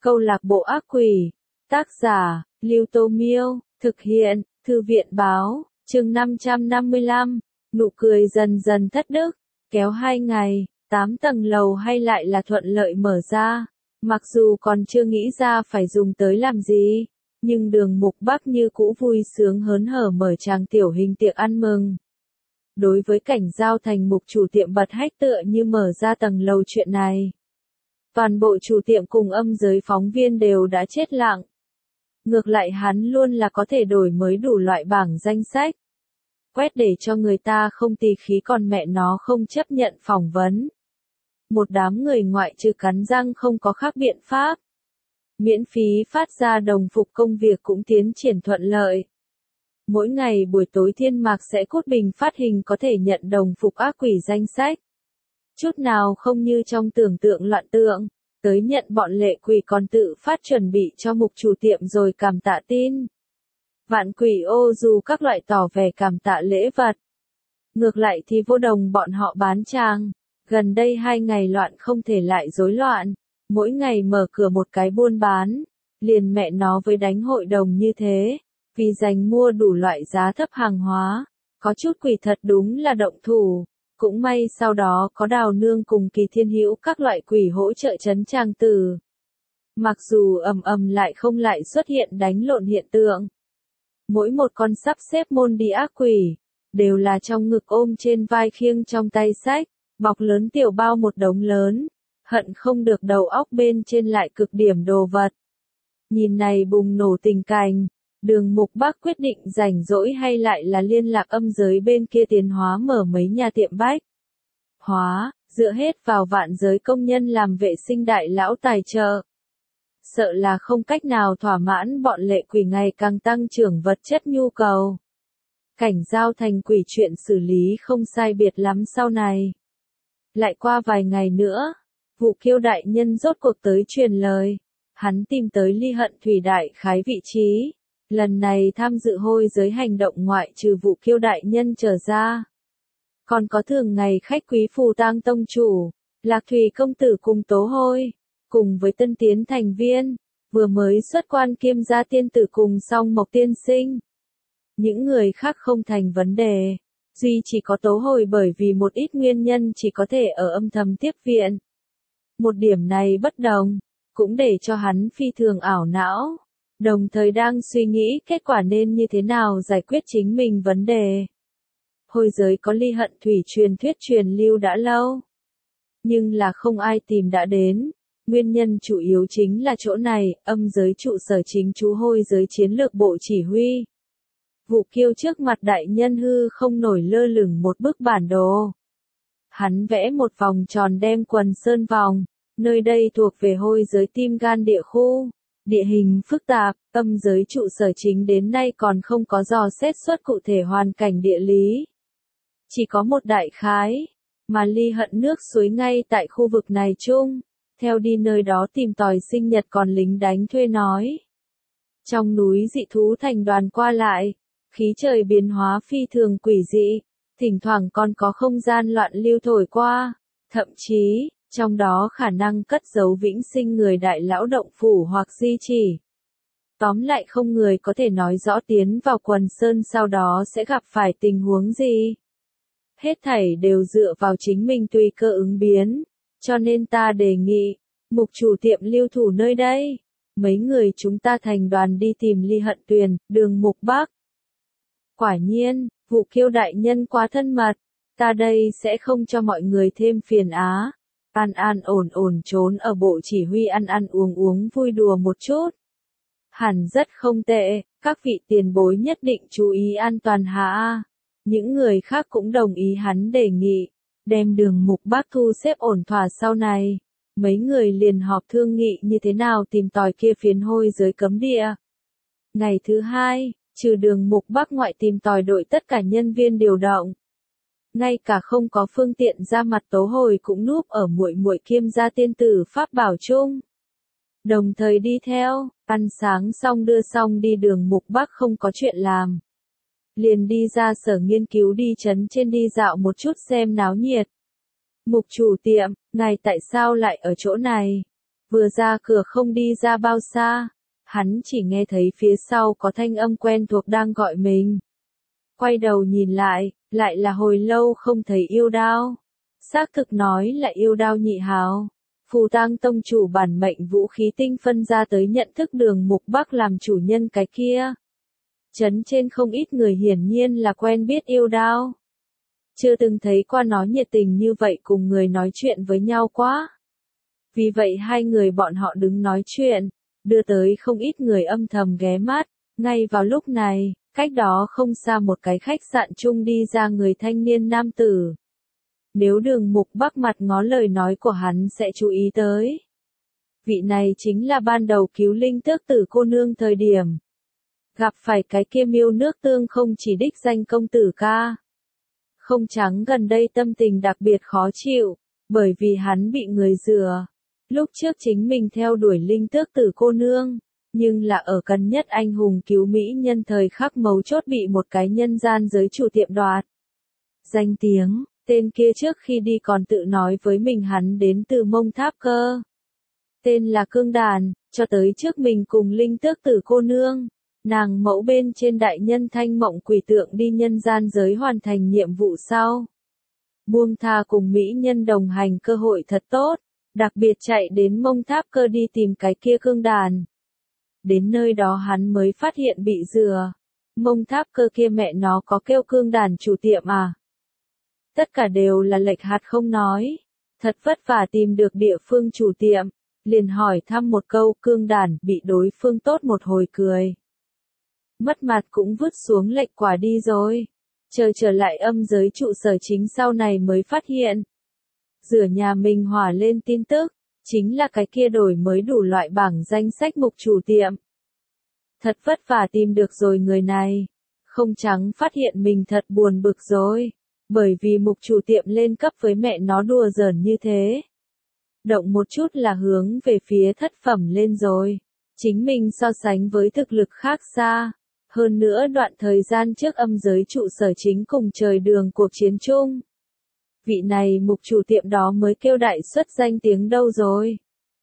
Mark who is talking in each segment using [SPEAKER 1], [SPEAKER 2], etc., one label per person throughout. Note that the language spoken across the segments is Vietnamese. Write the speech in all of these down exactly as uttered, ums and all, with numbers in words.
[SPEAKER 1] Câu lạc bộ ác quỷ. Tác giả, Lưu Tô Miêu. Thực hiện, Thư viện báo. Chương năm trăm năm mươi lăm. Nụ cười dần dần thất đức. Kéo hai ngày, tám tầng lầu hay lại là thuận lợi mở ra. Mặc dù còn chưa nghĩ ra phải dùng tới làm gì, nhưng Đường Mục Bắc như cũ vui sướng hớn hở mở tràng tiểu hình tiệc ăn mừng. Đối với Cảnh Giao Thành mục chủ tiệm bật hách tựa như mở ra tầng lầu chuyện này. Toàn bộ chủ tiệm cùng âm giới phóng viên đều đã chết lặng. Ngược lại hắn luôn là có thể đổi mới đủ loại bảng danh sách. Quét để cho người ta không tì khí, còn mẹ nó không chấp nhận phỏng vấn. Một đám người ngoại trừ cắn răng không có khác biện pháp. Miễn phí phát ra đồng phục công việc cũng tiến triển thuận lợi. Mỗi ngày buổi tối Thiên Mạc sẽ cốt bình phát hình có thể nhận đồng phục ác quỷ danh sách. Chút nào không như trong tưởng tượng loạn tượng, tới nhận bọn lệ quỷ còn tự phát chuẩn bị cho mục chủ tiệm rồi cảm tạ tin. Vạn quỷ ô dù các loại tỏ vẻ cảm tạ lễ vật. Ngược lại thì Vô Đồng bọn họ bán trang. Gần đây hai ngày loạn không thể lại rối loạn. Mỗi ngày mở cửa một cái buôn bán. Liền mẹ nó với đánh hội đồng như thế. Vì giành mua đủ loại giá thấp hàng hóa. Có chút quỷ thật đúng là động thủ. Cũng may sau đó có Đào Nương cùng Kỳ Thiên Hữu các loại quỷ hỗ trợ trấn trang tử. Mặc dù ầm ầm lại không lại xuất hiện đánh lộn hiện tượng. Mỗi một con sắp xếp môn đi ác quỷ, đều là trong ngực ôm trên vai khiêng trong tay sách, bọc lớn tiểu bao một đống lớn, hận không được đầu óc bên trên lại cực điểm đồ vật. Nhìn này bùng nổ tình cảnh, Đường Mục Bắc quyết định rảnh rỗi hay lại là liên lạc âm giới bên kia tiến hóa mở mấy nhà tiệm bách. Hóa, dựa hết vào vạn giới công nhân làm vệ sinh đại lão tài trợ. Sợ là không cách nào thỏa mãn bọn lệ quỷ ngày càng tăng trưởng vật chất nhu cầu. Cảnh Giao Thành quỷ chuyện xử lý không sai biệt lắm sau này. Lại qua vài ngày nữa, Vụ Kiêu đại nhân rốt cuộc tới truyền lời. Hắn tìm tới Ly Hận Thủy đại khái vị trí. Lần này tham dự hôi giới hành động ngoại trừ Vụ Kiêu đại nhân trở ra. Còn có thường ngày khách quý Phù Tang tông chủ, Lạc Thủy công tử cùng Tố Hôi. Cùng với tân tiến thành viên, vừa mới xuất quan Kiêm Gia tiên tử cùng Song Mộc tiên sinh. Những người khác không thành vấn đề, duy chỉ có Tố Hồi bởi vì một ít nguyên nhân chỉ có thể ở âm thầm tiếp viện. Một điểm này bất đồng, cũng để cho hắn phi thường ảo não, đồng thời đang suy nghĩ kết quả nên như thế nào giải quyết chính mình vấn đề. Hôi giới có Ly Hận Thủy truyền thuyết truyền lưu đã lâu, nhưng là không ai tìm đã đến. Nguyên nhân chủ yếu chính là chỗ này, âm giới trụ sở chính chú hôi giới chiến lược bộ chỉ huy. Vụ Kiêu trước mặt đại nhân hư không nổi lơ lửng một bức bản đồ. Hắn vẽ một vòng tròn đem quần sơn vòng, nơi đây thuộc về hôi giới tim gan địa khu. Địa hình phức tạp, âm giới trụ sở chính đến nay còn không có dò xét xuất cụ thể hoàn cảnh địa lý. Chỉ có một đại khái, mà Ly Hận nước suối ngay tại khu vực này chung. Theo đi nơi đó tìm tòi sinh nhật còn lính đánh thuê nói. Trong núi dị thú thành đoàn qua lại, khí trời biến hóa phi thường quỷ dị, thỉnh thoảng còn có không gian loạn lưu thổi qua, thậm chí, trong đó khả năng cất giấu vĩnh sinh người đại lão động phủ hoặc di chỉ. Tóm lại không người có thể nói rõ tiến vào quần sơn sau đó sẽ gặp phải tình huống gì. Hết thảy đều dựa vào chính mình tùy cơ ứng biến. Cho nên ta đề nghị, mục chủ tiệm lưu thủ nơi đây. Mấy người chúng ta thành đoàn đi tìm Ly Hận Tuyền, Đường Mục Bắc. Quả nhiên, Vụ Kiêu đại nhân quá thân mật. Ta đây sẽ không cho mọi người thêm phiền á. An an ổn ổn trốn ở bộ chỉ huy ăn ăn uống uống vui đùa một chút. Hẳn rất không tệ, các vị tiền bối nhất định chú ý an toàn hả? Những người khác cũng đồng ý hắn đề nghị. Đem Đường Mục Bắc thu xếp ổn thỏa sau này, mấy người liền họp thương nghị như thế nào tìm tòi kia phiến hôi giới cấm địa. Ngày thứ hai, trừ Đường Mục Bắc ngoại tìm tòi đội tất cả nhân viên điều động. Ngay cả không có phương tiện ra mặt Tố Hồi cũng núp ở muội muội Kiêm Gia tiên tử pháp bảo chung. Đồng thời đi theo, ăn sáng xong đưa xong đi Đường Mục Bắc không có chuyện làm. Liền đi ra sở nghiên cứu đi trấn trên đi dạo một chút xem náo nhiệt. Mục chủ tiệm, ngài tại sao lại ở chỗ này? Vừa ra cửa không đi ra bao xa, hắn chỉ nghe thấy phía sau có thanh âm quen thuộc đang gọi mình. Quay đầu nhìn lại, lại là hồi lâu không thấy Yêu Đao. Xác thực nói là Yêu Đao nhị hào. Phù Tang tông chủ bản mệnh vũ khí tinh phân ra tới nhận thức Đường Mục Bắc làm chủ nhân cái kia. Trấn trên không ít người hiển nhiên là quen biết Yêu Đao. Chưa từng thấy qua nó nhiệt tình như vậy cùng người nói chuyện với nhau quá. Vì vậy hai người bọn họ đứng nói chuyện, đưa tới không ít người âm thầm ghé mắt. Ngay vào lúc này, cách đó không xa một cái khách sạn chung đi ra người thanh niên nam tử. Nếu Đường Mục Bắc mặt ngó lời nói của hắn sẽ chú ý tới. Vị này chính là ban đầu cứu Linh Tước Tử cô nương thời điểm. Gặp phải cái kia Miêu Nước Tương không chỉ đích danh công tử ca. Không trắng gần đây tâm tình đặc biệt khó chịu, bởi vì hắn bị người dừa. Lúc trước chính mình theo đuổi Linh Tước Tử cô nương, nhưng là ở cần nhất anh hùng cứu mỹ nhân thời khắc mấu chốt bị một cái nhân gian giới chủ tiệm đoạt. Danh tiếng, tên kia trước khi đi còn tự nói với mình hắn đến từ Mông Tháp cơ. Tên là Cương Đàn, cho tới trước mình cùng Linh Tước Tử cô nương. Nàng mẫu bên trên đại nhân thanh mộng quỷ tượng đi nhân gian giới hoàn thành nhiệm vụ sau. Buông tha cùng mỹ nhân đồng hành cơ hội thật tốt, đặc biệt chạy đến Mông Tháp cơ đi tìm cái kia Cương Đàn. Đến nơi đó hắn mới phát hiện bị dừa. Mông Tháp cơ kia mẹ nó có kêu Cương Đàn chủ tiệm à? Tất cả đều là lệch hạt không nói. Thật vất vả tìm được địa phương chủ tiệm, liền hỏi thăm một câu Cương Đàn bị đối phương tốt một hồi cười. Mất mặt cũng vứt xuống lệch quả đi rồi. Chờ trở lại âm giới trụ sở chính sau này mới phát hiện. Rửa nhà mình hỏa lên tin tức, chính là cái kia đổi mới đủ loại bảng danh sách mục chủ tiệm. Thật vất vả tìm được rồi người này. Không trắng phát hiện mình thật buồn bực rồi. Bởi vì mục chủ tiệm lên cấp với mẹ nó đùa giỡn như thế. Động một chút là hướng về phía thất phẩm lên rồi. Chính mình so sánh với thực lực khác xa. Hơn nữa đoạn thời gian trước âm giới trụ sở chính cùng trời đường cuộc chiến chung. Vị này mục chủ tiệm đó mới kêu đại xuất danh tiếng đâu rồi.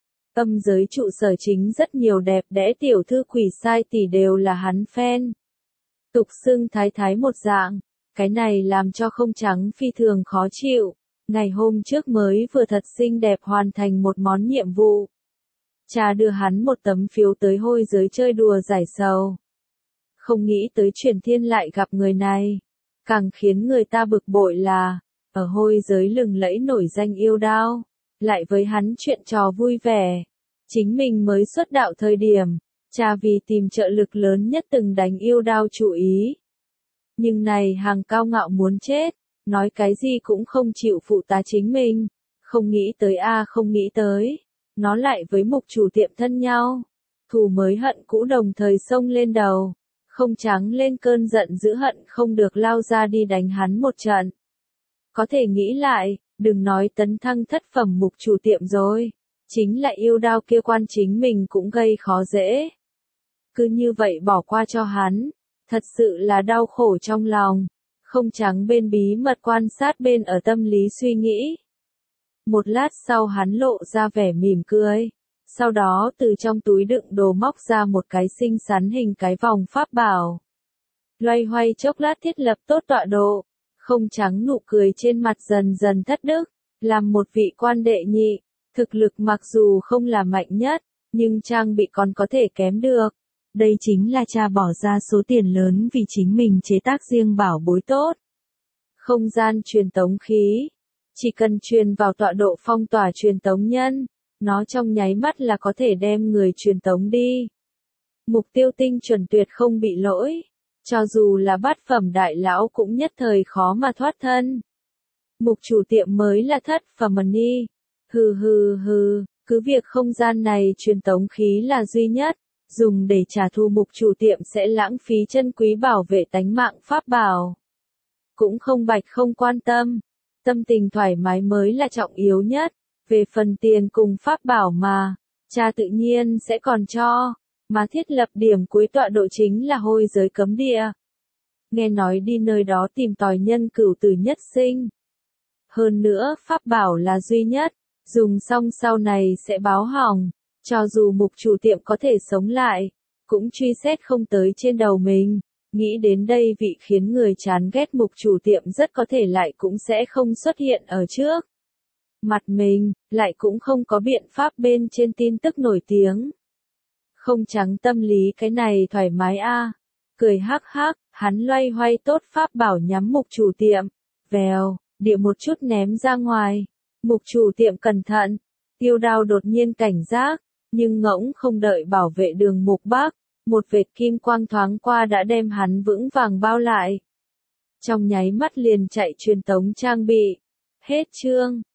[SPEAKER 1] Âm giới trụ sở chính rất nhiều đẹp đẽ tiểu thư quỷ sai tỷ đều là hắn fan. Tục xưng thái thái một dạng. Cái này làm cho không trắng phi thường khó chịu. Ngày hôm trước mới vừa thật xinh đẹp hoàn thành một món nhiệm vụ. Cha đưa hắn một tấm phiếu tới hôi giới chơi đùa giải sầu. Không nghĩ tới truyền thiên lại gặp người này. Càng khiến người ta bực bội là, ở hôi giới lừng lẫy nổi danh Yêu Đao, lại với hắn chuyện trò vui vẻ. Chính mình mới xuất đạo thời điểm, cha vì tìm trợ lực lớn nhất từng đánh Yêu Đao chủ ý. Nhưng này hàng cao ngạo muốn chết, nói cái gì cũng không chịu phụ tá chính mình. Không nghĩ tới a không nghĩ tới, nó lại với mục chủ tiệm thân nhau. Thù mới hận cũ đồng thời xông lên đầu. Không trắng lên cơn giận dữ hận không được lao ra đi đánh hắn một trận. Có thể nghĩ lại, đừng nói tấn thăng thất phẩm mục chủ tiệm rồi. Chính là Yêu Đao kia quan chính mình cũng gây khó dễ. Cứ như vậy bỏ qua cho hắn. Thật sự là đau khổ trong lòng. Không trắng bên bí mật quan sát bên ở tâm lý suy nghĩ. Một lát sau hắn lộ ra vẻ mỉm cười. Sau đó từ trong túi đựng đồ móc ra một cái xinh xắn hình cái vòng pháp bảo. Loay hoay chốc lát thiết lập tốt tọa độ. Không trắng nụ cười trên mặt dần dần thất đức. Làm một vị quan đệ nhị. Thực lực mặc dù không là mạnh nhất, nhưng trang bị còn có thể kém được. Đây chính là cha bỏ ra số tiền lớn vì chính mình chế tác riêng bảo bối tốt. Không gian truyền tống khí. Chỉ cần truyền vào tọa độ phong tỏa truyền tống nhân, nó trong nháy mắt là có thể đem người truyền tống đi. Mục tiêu tinh chuẩn tuyệt không bị lỗi. Cho dù là bát phẩm đại lão cũng nhất thời khó mà thoát thân. Mục chủ tiệm mới là thất phẩm ni. Hừ hừ hừ, cứ việc không gian này truyền tống khí là duy nhất. Dùng để trả thù mục chủ tiệm sẽ lãng phí chân quý bảo vệ tánh mạng pháp bảo. Cũng không bạch không quan tâm. Tâm tình thoải mái mới là trọng yếu nhất. Về phần tiền cùng pháp bảo mà, cha tự nhiên sẽ còn cho. Mà thiết lập điểm cuối tọa độ chính là hôi giới cấm địa. Nghe nói đi nơi đó tìm tòi nhân cửu tử nhất sinh. Hơn nữa pháp bảo là duy nhất. Dùng xong sau này sẽ báo hỏng. Cho dù mục chủ tiệm có thể sống lại, cũng truy xét không tới trên đầu mình. Nghĩ đến đây vị khiến người chán ghét mục chủ tiệm rất có thể lại cũng sẽ không xuất hiện ở trước mặt mình, lại cũng không có biện pháp bên trên tin tức nổi tiếng. Không trắng tâm lý cái này thoải mái a. Cười hắc hắc, hắn loay hoay tốt pháp bảo nhắm mục chủ tiệm. Vèo, địa một chút ném ra ngoài. Mục chủ tiệm cẩn thận. Tiêu Đao đột nhiên cảnh giác, nhưng ngỗng không đợi bảo vệ đường Mục Bác, một vệt kim quang thoáng qua đã đem hắn vững vàng bao lại. Trong nháy mắt liền chạy truyền tống trang bị. Hết chương.